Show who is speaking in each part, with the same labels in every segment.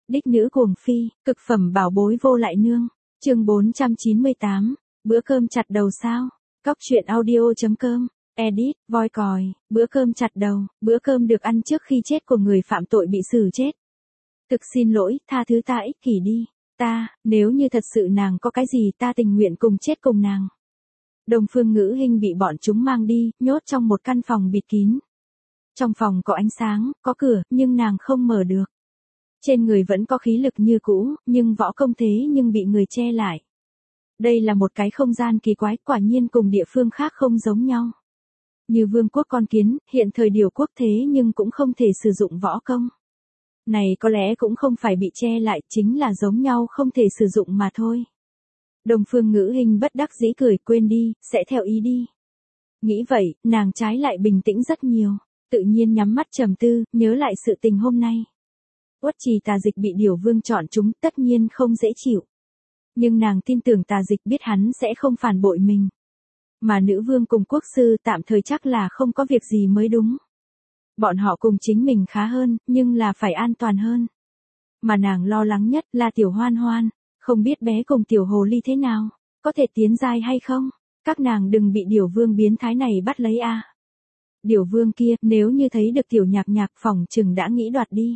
Speaker 1: Đích nữ cuồng phi, cực phẩm bảo bối vô lại nương. Chương 498, bữa cơm chặt đầu sao? Cóc truyện audio.com. Edit, voi còi, bữa cơm chặt đầu, bữa cơm được ăn trước khi chết của người phạm tội bị xử chết. Thực xin lỗi, tha thứ ta ích kỷ đi. Nếu như thật sự nàng có cái gì ta tình nguyện cùng chết cùng nàng. Đông Phương Ngữ Hinh bị bọn chúng mang đi, nhốt trong một căn phòng bịt kín. Trong phòng có ánh sáng, có cửa, nhưng nàng không mở được. Trên người vẫn có khí lực như cũ, nhưng võ công thế nhưng bị người che lại. Đây là một cái không gian kỳ quái, quả nhiên cùng địa phương khác không giống nhau. Như vương quốc con kiến, hiện thời điều quốc thế nhưng cũng không thể sử dụng võ công. Này có lẽ cũng không phải bị che lại, chính là giống nhau không thể sử dụng mà thôi. Đông Phương Ngữ Hinh bất đắc dĩ cười, quên đi, sẽ theo ý đi. Nghĩ vậy, nàng trái lại bình tĩnh rất nhiều, tự nhiên nhắm mắt trầm tư, nhớ lại sự tình hôm nay. Uất Trì Tà Dịch bị Điểu Vương chọn chúng, tất nhiên không dễ chịu. Nhưng nàng tin tưởng Tà Dịch biết hắn sẽ không phản bội mình. Mà nữ vương cùng quốc sư tạm thời chắc là không có việc gì mới đúng. Bọn họ cùng chính mình khá hơn, nhưng là phải an toàn hơn. Mà nàng lo lắng nhất là Tiểu Hoan Hoan, không biết bé cùng Tiểu Hồ Ly thế nào, có thể tiến giai hay không? Các nàng đừng bị Điểu Vương biến thái này bắt lấy a. Điểu Vương kia, nếu như thấy được Tiểu Nhạc Nhạc phỏng chừng đã nghĩ đoạt đi.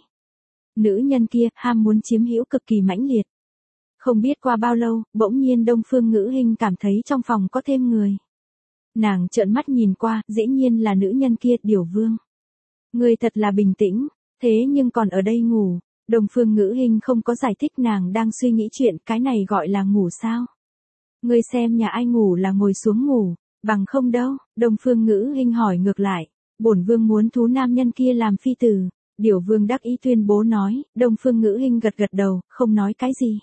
Speaker 1: Nữ nhân kia, ham muốn chiếm hữu cực kỳ mãnh liệt. Không biết qua bao lâu, bỗng nhiên Đông Phương Ngữ Hinh cảm thấy trong phòng có thêm người. Nàng trợn mắt nhìn qua, dĩ nhiên là nữ nhân kia, Điểu Vương. Người thật là bình tĩnh, thế nhưng còn ở đây ngủ. Đông Phương Ngữ Hinh không có giải thích, nàng đang suy nghĩ chuyện, cái này gọi là ngủ sao? Ngươi xem nhà ai ngủ là ngồi xuống ngủ, bằng không đâu. Đông Phương Ngữ Hinh hỏi ngược lại, bổn vương muốn thú nam nhân kia làm phi tử. Điểu Vương đắc ý tuyên bố nói. Đông Phương Ngữ Hinh gật gật đầu, không nói cái gì.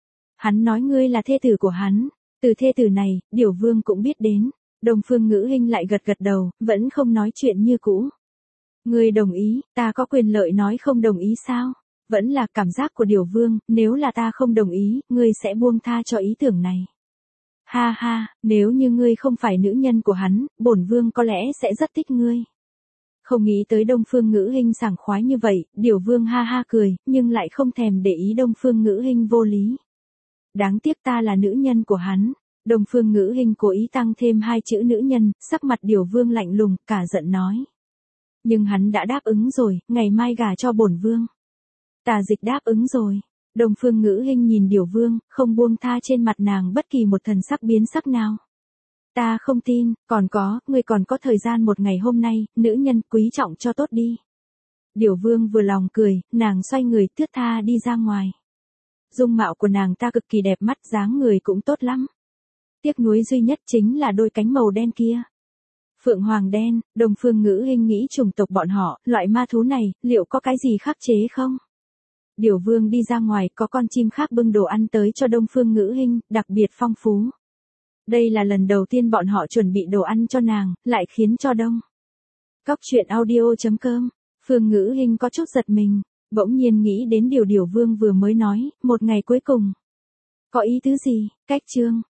Speaker 1: Hắn nói ngươi là thê tử của hắn, từ thê tử này, Điểu Vương cũng biết đến. Đông Phương Ngữ Hinh lại gật gật đầu, vẫn không nói chuyện như cũ. Ngươi đồng ý, ta có quyền lợi nói không đồng ý sao? Vẫn là cảm giác của Điểu Vương, nếu là ta không đồng ý, ngươi sẽ buông tha cho ý tưởng này. Ha ha, nếu như ngươi không phải nữ nhân của hắn, bổn vương có lẽ sẽ rất thích ngươi. Không nghĩ tới Đông Phương Ngữ Hinh sảng khoái như vậy, Điểu Vương ha ha cười, nhưng lại không thèm để ý Đông Phương Ngữ Hinh vô lý. Đáng tiếc ta là nữ nhân của hắn. Đông Phương Ngữ Hinh cố ý tăng thêm hai chữ nữ nhân, sắc mặt Điểu Vương lạnh lùng, cả giận nói. Nhưng hắn đã đáp ứng rồi, ngày mai gả cho bổn vương. Tà Dịch đáp ứng rồi. Đông Phương Ngữ Hinh nhìn Điểu Vương, không buông tha trên mặt nàng bất kỳ một thần sắc biến sắc nào. Ta không tin, ngươi còn có thời gian một ngày hôm nay, nữ nhân quý trọng cho tốt đi. Điểu Vương vừa lòng cười, nàng xoay người thướt tha đi ra ngoài. Dung mạo của nàng ta cực kỳ đẹp mắt, dáng người cũng tốt lắm. Tiếc nuối duy nhất chính là đôi cánh màu đen kia. Phượng Hoàng đen, Đông Phương Ngữ Hinh nghĩ chủng tộc bọn họ, loại ma thú này, liệu có cái gì khắc chế không? Điểu Vương đi ra ngoài, có con chim khác bưng đồ ăn tới cho Đông Phương Ngữ Hinh, đặc biệt phong phú. Đây là lần đầu tiên bọn họ chuẩn bị đồ ăn cho nàng, lại khiến cho đông. Cóc truyện audio.com. Phương Ngữ Hinh có chút giật mình, bỗng nhiên nghĩ đến điều Điểu Vương vừa mới nói, một ngày cuối cùng. Có ý tứ gì? Cách chương.